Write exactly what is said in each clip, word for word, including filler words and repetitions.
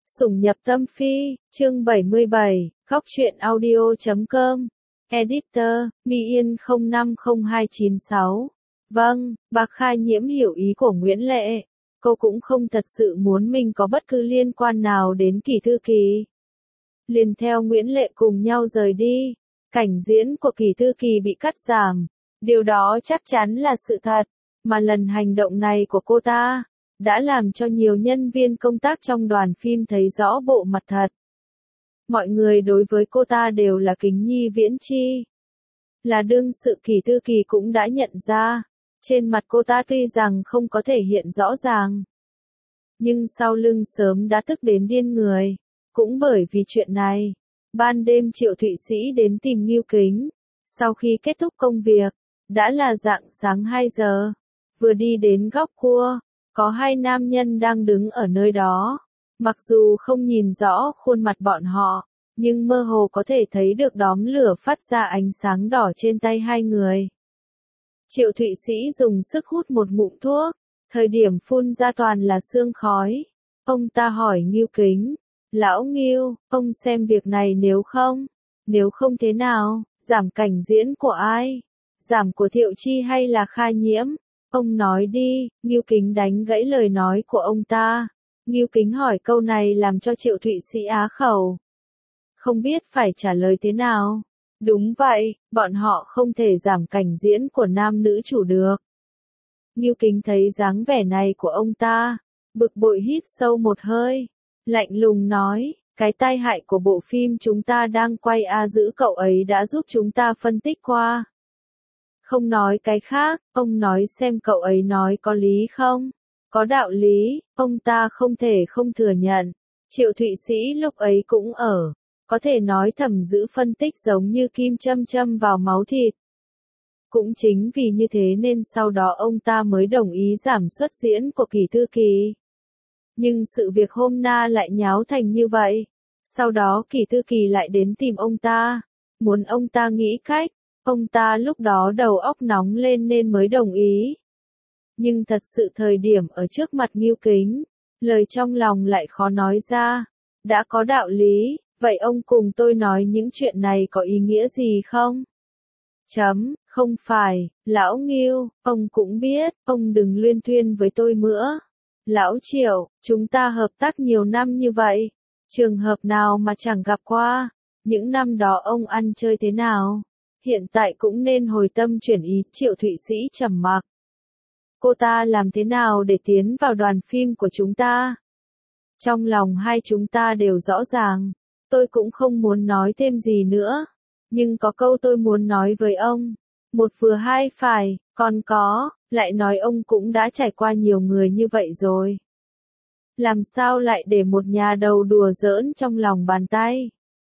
Sủng nhập tâm phi, chương bảy mươi bảy, khóc chuyện audio chấm com. Editor, My Yên không năm không hai chín sáu. Vâng, bà Khai Nhiễm hiểu ý của Nguyễn Lệ. Cô cũng không thật sự muốn mình có bất cứ liên quan nào đến Kỳ Thư Kỳ. Liền theo Nguyễn Lệ cùng nhau rời đi. Cảnh diễn của Kỳ Thư Kỳ bị cắt giảm. Điều đó chắc chắn là sự thật. Mà lần hành động này của cô ta đã làm cho nhiều nhân viên công tác trong đoàn phim thấy rõ bộ mặt thật. Mọi người đối với cô ta đều là kính nhi viễn chi. Là đương sự Kỳ Thư Kỳ cũng đã nhận ra, trên mặt cô ta tuy rằng không có thể hiện rõ ràng, nhưng sau lưng sớm đã tức đến điên người. Cũng bởi vì chuyện này, ban đêm Triệu Thụy Sĩ đến tìm Ngưu Kính. Sau khi kết thúc công việc, đã là rạng sáng hai giờ, vừa đi đến góc cua, có hai nam nhân đang đứng ở nơi đó. Mặc dù không nhìn rõ khuôn mặt bọn họ, nhưng mơ hồ có thể thấy được đốm lửa phát ra ánh sáng đỏ trên tay hai người. Triệu Thụy Sĩ dùng sức hút một ngụm thuốc, thời điểm phun ra toàn là sương khói. Ông ta hỏi Ngưu Kính, lão Ngưu, ông xem việc này nếu không, nếu không thế nào, giảm cảnh diễn của ai? Giảm của Thiệu Chi hay là Khai Nhiễm? Ông nói đi. Ngưu Kính đánh gãy lời nói của ông ta. Ngưu Kính hỏi câu này làm cho Triệu Thụy Sĩ á khẩu. Không biết phải trả lời thế nào. Đúng vậy, bọn họ không thể giảm cảnh diễn của nam nữ chủ được. Ngưu Kính thấy dáng vẻ này của ông ta, bực bội hít sâu một hơi, lạnh lùng nói, cái tai hại của bộ phim chúng ta đang quay a giữ cậu ấy đã giúp chúng ta phân tích qua. Không nói cái khác, ông nói xem cậu ấy nói có lý không? Có đạo lý, ông ta không thể không thừa nhận. Triệu Thụy Sĩ lúc ấy cũng ở, có thể nói thầm giữ phân tích giống như kim châm châm vào máu thịt. Cũng chính vì như thế nên sau đó ông ta mới đồng ý giảm suất diễn của Kỳ Thư Kỳ. Nhưng sự việc hôm na lại nháo thành như vậy. Sau đó Kỳ Thư Kỳ lại đến tìm ông ta, muốn ông ta nghĩ cách. Ông ta lúc đó đầu óc nóng lên nên mới đồng ý. Nhưng thật sự thời điểm ở trước mặt Ngưu Kính, lời trong lòng lại khó nói ra. Đã có đạo lý, vậy ông cùng tôi nói những chuyện này có ý nghĩa gì không? Chấm, không phải, lão Ngưu, ông cũng biết, ông đừng luyên thuyên với tôi nữa. Lão Triệu, chúng ta hợp tác nhiều năm như vậy, trường hợp nào mà chẳng gặp qua, những năm đó ông ăn chơi thế nào? Hiện tại cũng nên hồi tâm chuyển ý. Triệu Thụy Sĩ trầm mặc. Cô ta làm thế nào để tiến vào đoàn phim của chúng ta? Trong lòng hai chúng ta đều rõ ràng. Tôi cũng không muốn nói thêm gì nữa. Nhưng có câu tôi muốn nói với ông. Một vừa hai phải, còn có, lại nói ông cũng đã trải qua nhiều người như vậy rồi. Làm sao lại để một nhà đầu đùa giỡn trong lòng bàn tay?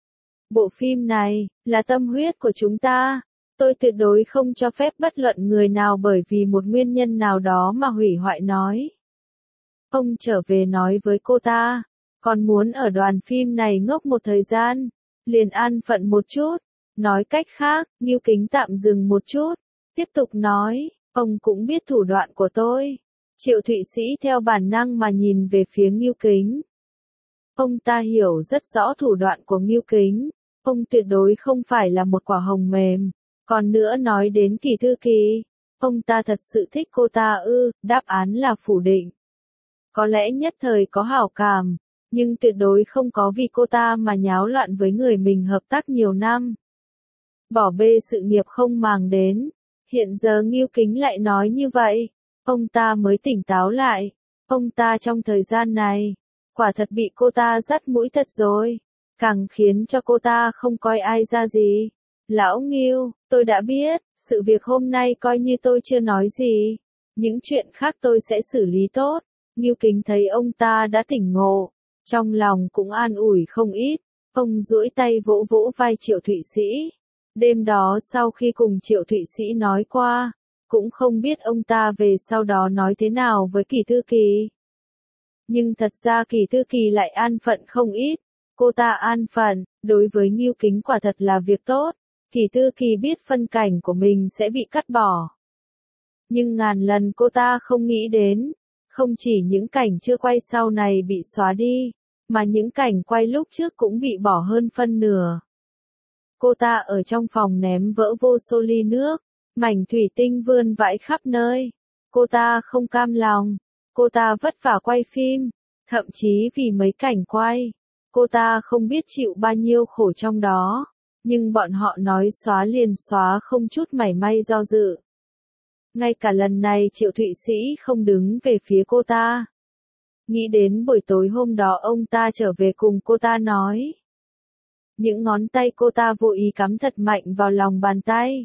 Bộ phim này, là tâm huyết của chúng ta. Tôi tuyệt đối không cho phép bất luận người nào bởi vì một nguyên nhân nào đó mà hủy hoại nói. Ông trở về nói với cô ta, còn muốn ở đoàn phim này ngốc một thời gian, liền an phận một chút. Nói cách khác, Ngưu Kính tạm dừng một chút, tiếp tục nói, ông cũng biết thủ đoạn của tôi. Triệu Thụy Sĩ theo bản năng mà nhìn về phía Ngưu Kính. Ông ta hiểu rất rõ thủ đoạn của Ngưu Kính. Ông tuyệt đối không phải là một quả hồng mềm. Còn nữa nói đến Kỳ Thư Kỳ, ông ta thật sự thích cô ta ư? Đáp án là phủ định. Có lẽ nhất thời có hảo cảm, nhưng tuyệt đối không có vì cô ta mà nháo loạn với người mình hợp tác nhiều năm. Bỏ bê sự nghiệp không màng đến. Hiện giờ Ngưu Kính lại nói như vậy, ông ta mới tỉnh táo lại. Ông ta trong thời gian này, quả thật bị cô ta dắt mũi thật rồi. Càng khiến cho cô ta không coi ai ra gì. Lão Ngưu, tôi đã biết, sự việc hôm nay coi như tôi chưa nói gì. Những chuyện khác tôi sẽ xử lý tốt. Ngưu Kính thấy ông ta đã tỉnh ngộ, trong lòng cũng an ủi không ít. Ông duỗi tay vỗ vỗ vai Triệu Thụy Sĩ. Đêm đó sau khi cùng Triệu Thụy Sĩ nói qua, cũng không biết ông ta về sau đó nói thế nào với Kỳ Thư Kỳ. Nhưng thật ra Kỳ Thư Kỳ lại an phận không ít. Cô ta an phận, đối với Ngưu Kính quả thật là việc tốt. Kỳ Thư Kỳ biết phân cảnh của mình sẽ bị cắt bỏ. Nhưng ngàn lần cô ta không nghĩ đến, không chỉ những cảnh chưa quay sau này bị xóa đi, mà những cảnh quay lúc trước cũng bị bỏ hơn phân nửa. Cô ta ở trong phòng ném vỡ vô số ly nước, mảnh thủy tinh vươn vãi khắp nơi. Cô ta không cam lòng, cô ta vất vả quay phim, thậm chí vì mấy cảnh quay, cô ta không biết chịu bao nhiêu khổ trong đó, nhưng bọn họ nói xóa liền xóa không chút mảy may do dự. Ngay cả lần này Triệu Thụy Sĩ không đứng về phía cô ta. Nghĩ đến buổi tối hôm đó ông ta trở về cùng cô ta nói. Những ngón tay cô ta vô ý cắm thật mạnh vào lòng bàn tay.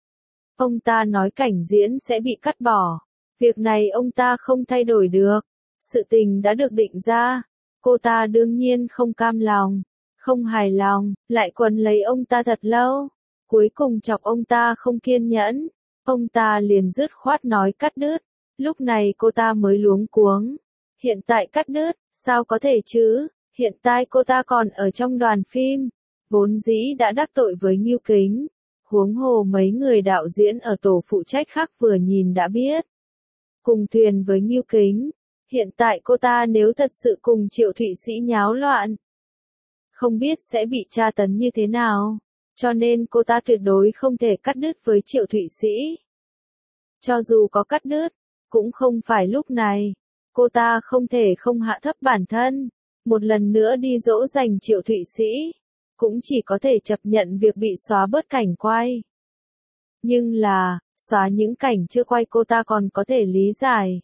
Ông ta nói cảnh diễn sẽ bị cắt bỏ. Việc này ông ta không thay đổi được. Sự tình đã được định ra. Cô ta đương nhiên không cam lòng, không hài lòng, lại quấn lấy ông ta thật lâu. Cuối cùng chọc ông ta không kiên nhẫn. Ông ta liền dứt khoát nói cắt đứt. Lúc này cô ta mới luống cuống. Hiện tại cắt đứt, sao có thể chứ? Hiện tại cô ta còn ở trong đoàn phim. Vốn dĩ đã đắc tội với Ngưu Kính. Huống hồ mấy người đạo diễn ở tổ phụ trách khác vừa nhìn đã biết. Cùng thuyền với Ngưu Kính. Hiện tại cô ta nếu thật sự cùng Triệu Thụy Sĩ nháo loạn, không biết sẽ bị tra tấn như thế nào. Cho nên cô ta tuyệt đối không thể cắt đứt với Triệu Thụy Sĩ. Cho dù có cắt đứt, cũng không phải lúc này. Cô ta không thể không hạ thấp bản thân. Một lần nữa đi dỗ dành Triệu Thụy Sĩ. Cũng chỉ có thể chấp nhận việc bị xóa bớt cảnh quay. Nhưng là, xóa những cảnh chưa quay cô ta còn có thể lý giải.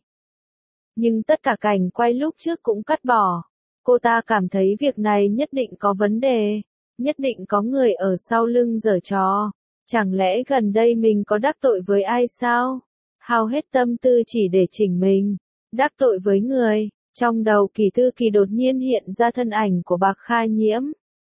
Nhưng tất cả cảnh quay lúc trước cũng cắt bỏ. Cô ta cảm thấy việc này nhất định có vấn đề. Nhất định có người ở sau lưng giở trò. Chẳng lẽ gần đây mình có đắc tội với ai sao? Hao hết tâm tư chỉ để chỉnh mình. Đắc tội với người. Trong đầu Kỳ Thư Kỳ đột nhiên hiện ra thân ảnh của Bạc Kha Nhiễm.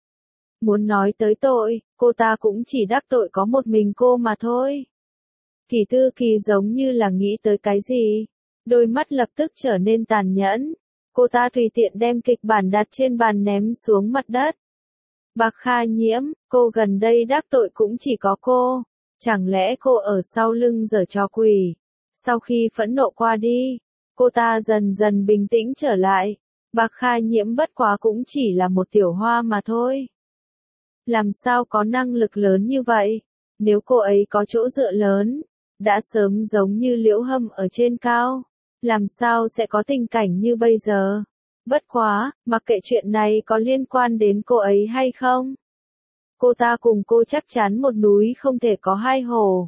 Muốn nói tới tội, cô ta cũng chỉ đắc tội có một mình cô mà thôi. Kỳ Thư Kỳ giống như là nghĩ tới cái gì. Đôi mắt lập tức trở nên tàn nhẫn. Cô ta tùy tiện đem kịch bản đặt trên bàn ném xuống mặt đất. Bạc Kha Nhiễm, cô gần đây đắc tội cũng chỉ có cô. Chẳng lẽ cô ở sau lưng giở trò quỷ? Sau khi phẫn nộ qua đi, cô ta dần dần bình tĩnh trở lại. Bạc Kha Nhiễm bất quá cũng chỉ là một tiểu hoa mà thôi. Làm sao có năng lực lớn như vậy? Nếu cô ấy có chỗ dựa lớn, đã sớm giống như Liễu Hâm ở trên cao. Làm sao sẽ có tình cảnh như bây giờ? Bất quá, mặc kệ chuyện này có liên quan đến cô ấy hay không. Cô ta cùng cô chắc chắn một núi không thể có hai hồ.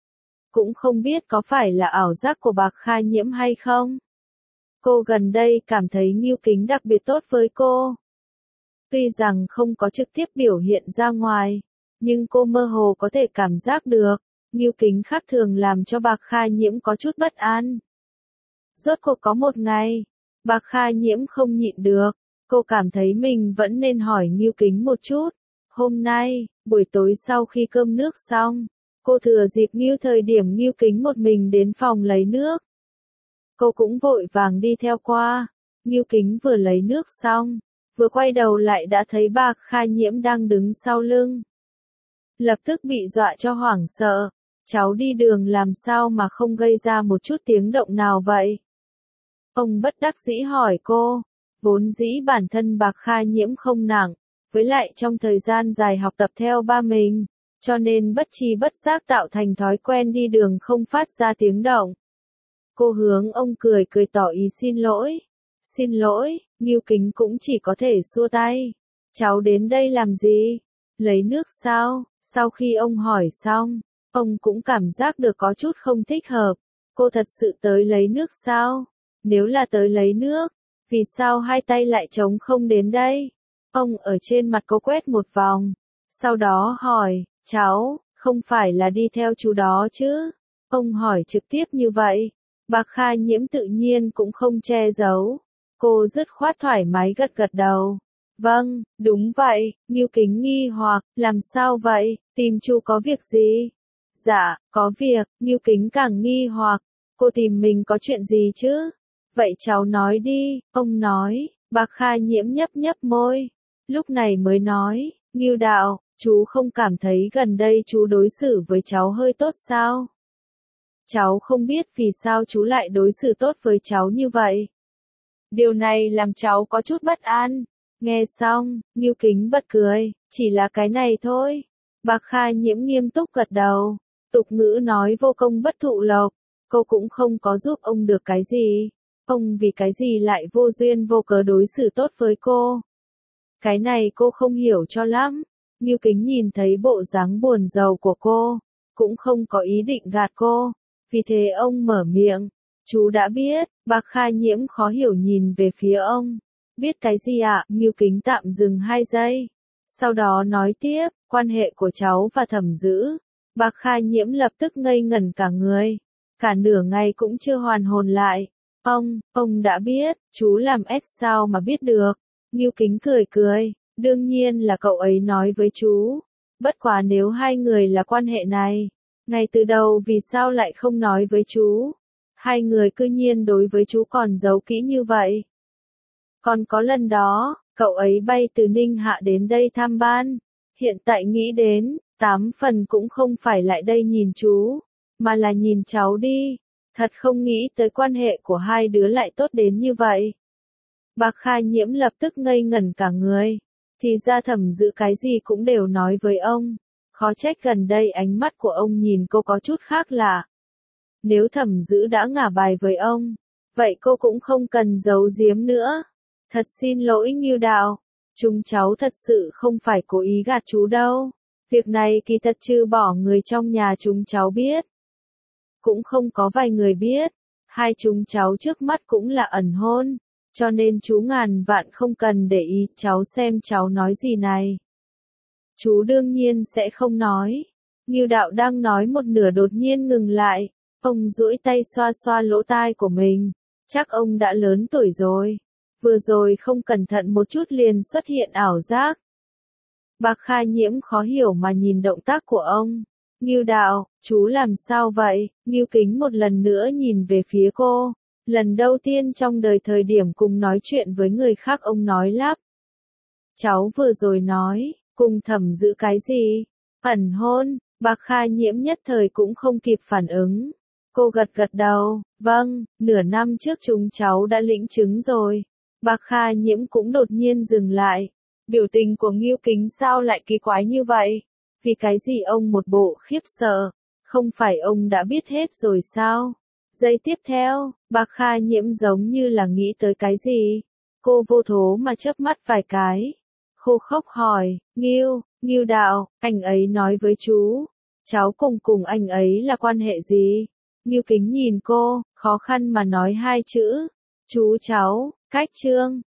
Cũng không biết có phải là ảo giác của Bạc Kha Nhiễm hay không. Cô gần đây cảm thấy Ngưu Kính đặc biệt tốt với cô. Tuy rằng không có trực tiếp biểu hiện ra ngoài, nhưng cô mơ hồ có thể cảm giác được, Ngưu Kính khác thường làm cho Bạc Kha Nhiễm có chút bất an. Rốt cuộc có một ngày, Bạc Kha Nhiễm không nhịn được, cô cảm thấy mình vẫn nên hỏi Ngưu Kính một chút. Hôm nay, buổi tối sau khi cơm nước xong, cô thừa dịp Ngưu thời điểm Ngưu Kính một mình đến phòng lấy nước. Cô cũng vội vàng đi theo qua, Ngưu Kính vừa lấy nước xong, vừa quay đầu lại đã thấy Bạc Kha Nhiễm đang đứng sau lưng. Lập tức bị dọa cho hoảng sợ, cháu đi đường làm sao mà không gây ra một chút tiếng động nào vậy? Ông bất đắc dĩ hỏi cô, vốn dĩ bản thân Bạc Kha Nhiễm không nặng, với lại trong thời gian dài học tập theo ba mình, cho nên bất tri bất giác tạo thành thói quen đi đường không phát ra tiếng động. Cô hướng ông cười cười tỏ ý xin lỗi. Xin lỗi, Ngưu Kính cũng chỉ có thể xua tay. Cháu đến đây làm gì? Lấy nước sao? Sau khi ông hỏi xong, ông cũng cảm giác được có chút không thích hợp. Cô thật sự tới lấy nước sao? Nếu là tới lấy nước, vì sao hai tay lại trống không đến đây? Ông ở trên mặt cô quét một vòng. Sau đó hỏi, cháu, không phải là đi theo chú đó chứ? Ông hỏi trực tiếp như vậy. Bạc Kha Nhiễm tự nhiên cũng không che giấu. Cô dứt khoát thoải mái gật gật đầu. Vâng, đúng vậy, Ngưu Kính nghi hoặc, làm sao vậy, tìm chú có việc gì? Dạ, có việc, Ngưu Kính càng nghi hoặc, cô tìm mình có chuyện gì chứ? Vậy cháu nói đi, ông nói, Bạc Kha Nhiễm nhấp nhấp môi, lúc này mới nói, Ngưu đạo, chú không cảm thấy gần đây chú đối xử với cháu hơi tốt sao? Cháu không biết vì sao chú lại đối xử tốt với cháu như vậy. Điều này làm cháu có chút bất an. Nghe xong, Ngưu Kính bật cười, chỉ là cái này thôi. Bạc Kha Nhiễm nghiêm túc gật đầu. Tục ngữ nói vô công bất thụ lộc, cô cũng không có giúp ông được cái gì. Ông vì cái gì lại vô duyên vô cớ đối xử tốt với cô? Cái này cô không hiểu cho lắm. Ngưu Kính nhìn thấy bộ dáng buồn rầu của cô, cũng không có ý định gạt cô. Vì thế ông mở miệng, chú đã biết. Bạc Kha Nhiễm khó hiểu nhìn về phía ông. Biết cái gì ạ? À? Ngưu Kính tạm dừng hai giây. Sau đó nói tiếp, quan hệ của cháu và Thẩm Dữ. Bạc Kha Nhiễm lập tức ngây ngẩn cả người. Cả nửa ngày cũng chưa hoàn hồn lại. Ông, ông đã biết, chú làm ép sao mà biết được. Ngưu Kính cười cười, đương nhiên là cậu ấy nói với chú. Bất quá nếu hai người là quan hệ này, ngay từ đầu vì sao lại không nói với chú? Hai người cư nhiên đối với chú còn giấu kỹ như vậy. Còn có lần đó, cậu ấy bay từ Ninh Hạ đến đây tham ban. Hiện tại nghĩ đến, tám phần cũng không phải lại đây nhìn chú, mà là nhìn cháu đi. Thật không nghĩ tới quan hệ của hai đứa lại tốt đến như vậy. Bạc Kha Nhiễm lập tức ngây ngẩn cả người. Thì ra Thẩm Dữ cái gì cũng đều nói với ông. Khó trách gần đây ánh mắt của ông nhìn cô có chút khác lạ. Nếu Thẩm Dữ đã ngả bài với ông, vậy cô cũng không cần giấu giếm nữa. Thật xin lỗi Ngưu Đạo, chúng cháu thật sự không phải cố ý gạt chú đâu. Việc này kỳ thật trừ bỏ người trong nhà chúng cháu biết. Cũng không có vài người biết, hai chúng cháu trước mắt cũng là ẩn hôn, cho nên chú ngàn vạn không cần để ý cháu xem cháu nói gì này. Chú đương nhiên sẽ không nói. Ngưu Đạo đang nói một nửa đột nhiên ngừng lại, ông duỗi tay xoa xoa lỗ tai của mình, chắc ông đã lớn tuổi rồi. Vừa rồi không cẩn thận một chút liền xuất hiện ảo giác. Bạc Kha Nhiễm khó hiểu mà nhìn động tác của ông. Ngưu Đạo, chú làm sao vậy? Ngưu Kính một lần nữa nhìn về phía cô. Lần đầu tiên trong đời thời điểm cùng nói chuyện với người khác ông nói lắp. Cháu vừa rồi nói, cùng Thẩm Dữ cái gì? Ẩn hôn. Bạc Kha Nhiễm nhất thời cũng không kịp phản ứng. Cô gật gật đầu, vâng, nửa năm trước chúng cháu đã lĩnh chứng rồi. Bạc Kha Nhiễm cũng đột nhiên dừng lại. Biểu tình của Ngưu Kính sao lại kỳ quái như vậy? Vì cái gì ông một bộ khiếp sợ? Không phải ông đã biết hết rồi sao? Giây tiếp theo, Bạc Kha Nhiễm giống như là nghĩ tới cái gì? Cô vô thố mà chớp mắt vài cái. Khô khốc hỏi, Ngưu, Ngưu Đạo, anh ấy nói với chú. Cháu cùng cùng anh ấy là quan hệ gì? Ngưu Kính nhìn cô, khó khăn mà nói hai chữ. Chú cháu, cách trương.